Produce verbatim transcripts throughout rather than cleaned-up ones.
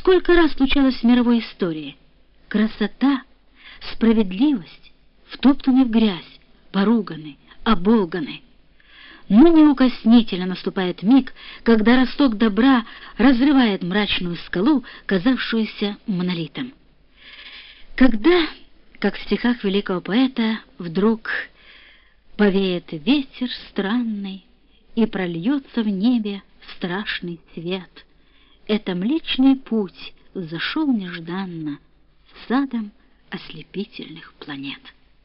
Сколько раз случалось в мировой истории. Красота, справедливость втоптаны в грязь, поруганы, оболганы. Но неукоснительно наступает миг, когда росток добра разрывает мрачную скалу, казавшуюся монолитом. Когда, как в стихах великого поэта, вдруг повеет ветер странный и прольется в небе страшный свет, это Млечный Путь зашел нежданно садом ослепительных планет.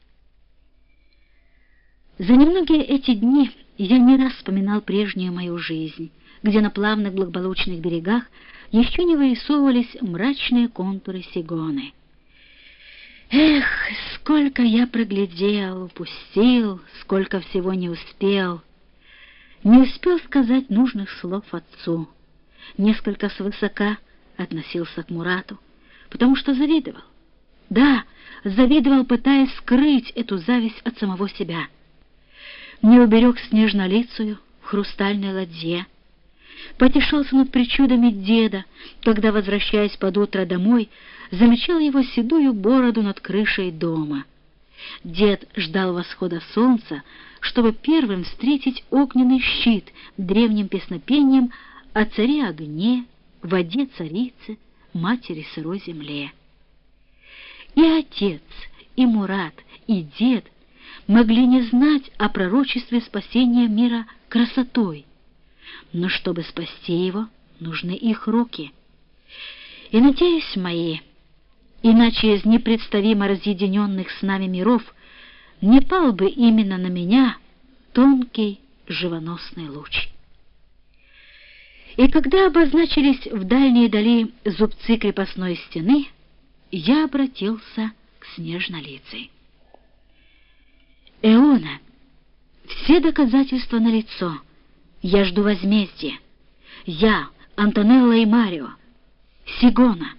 За немногие эти дни я не раз вспоминал прежнюю мою жизнь, где на плавных благополучных берегах еще не вырисовывались мрачные контуры Сигоны. Эх, сколько я проглядел, упустил, сколько всего не успел. Не успел сказать нужных слов отцу. Несколько свысока относился к Мурату, потому что завидовал. Да, завидовал, пытаясь скрыть эту зависть от самого себя. Не уберег снежнолицую в хрустальной ладье. Потешался над причудами деда, когда, возвращаясь под утро домой, замечал его седую бороду над крышей дома. Дед ждал восхода солнца, чтобы первым встретить огненный щит древним песнопением о царе огне, воде царицы, матери сырой земле. И отец, и Мурат, и дед могли не знать о пророчестве спасения мира красотой, но чтобы спасти его, нужны их руки. И, надеюсь, мои, иначе из непредставимо разъединенных с нами миров не пал бы именно на меня тонкий живоносный луч. И когда обозначились в дальней дали зубцы крепостной стены, я обратился к снежнолицей. Эона, все доказательства налицо. Я жду возмездия. Я, Антонелла и Марио, Сигона.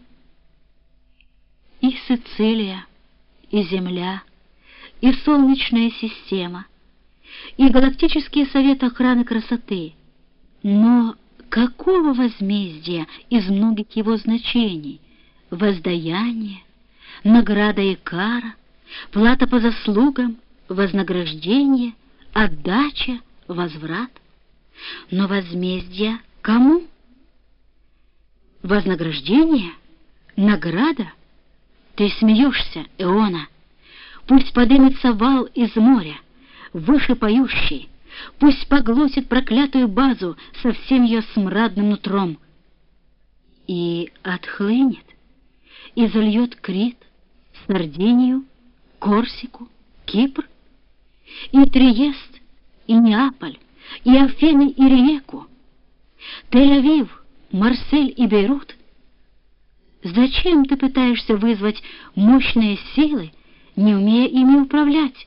И Сицилия, и Земля, и Солнечная система, и Галактический совет охраны красоты. Но какого возмездия из многих его значений? Воздаяние, награда и кара, плата по заслугам, вознаграждение, отдача, возврат. Но возмездие кому? Вознаграждение? Награда? Ты смеешься, Эона. Пусть подымется вал из моря, выше поющий, пусть поглотит проклятую базу со всем ее смрадным нутром. И отхлынет, и зальет Крит, Сардинию, Корсику, Кипр, и Триест, и Неаполь, и Афины, и Риеку, Тель-Авив, Марсель и Бейрут. Зачем ты пытаешься вызвать мощные силы, не умея ими управлять?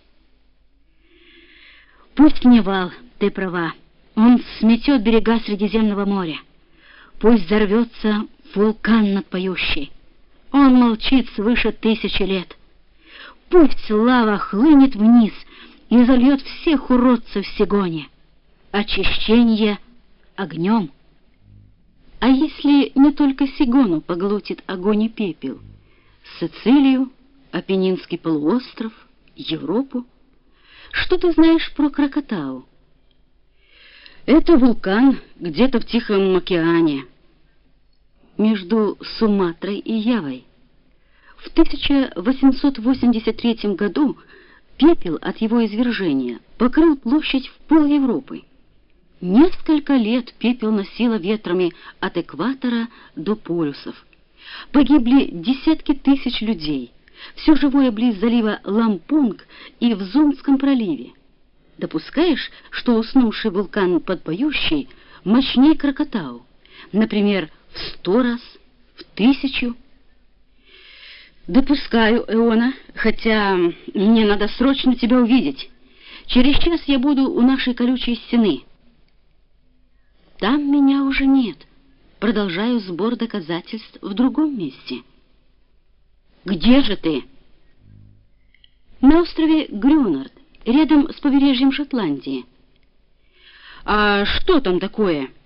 Пусть не вал, ты права, он сметет берега Средиземного моря. Пусть взорвется вулкан над поющей, он молчит свыше тысячи лет. Пусть лава хлынет вниз и зальет всех уродцев в Сигоне. Очищение огнем. А если не только Сигону поглотит огонь и пепел? Сицилию, Апеннинский полуостров, Европу? Что ты знаешь про Кракатау? Это вулкан где-то в Тихом океане, между Суматрой и Явой. В тысяча восемьсот восемьдесят третьем году пепел от его извержения покрыл площадь в пол Европы. Несколько лет пепел носило ветрами от экватора до полюсов. Погибли десятки тысяч людей, все живое близ залива Лампонг и в Зонском проливе. Допускаешь, что уснувший вулкан под поющей мощнее Кракатау, например, в сто раз, в тысячу? Допускаю, Эона, хотя мне надо срочно тебя увидеть. Через час я буду у нашей колючей стены. Там меня уже нет. Продолжаю сбор доказательств в другом месте. Где же ты? На острове Грюнард, рядом с побережьем Шотландии. А что там такое?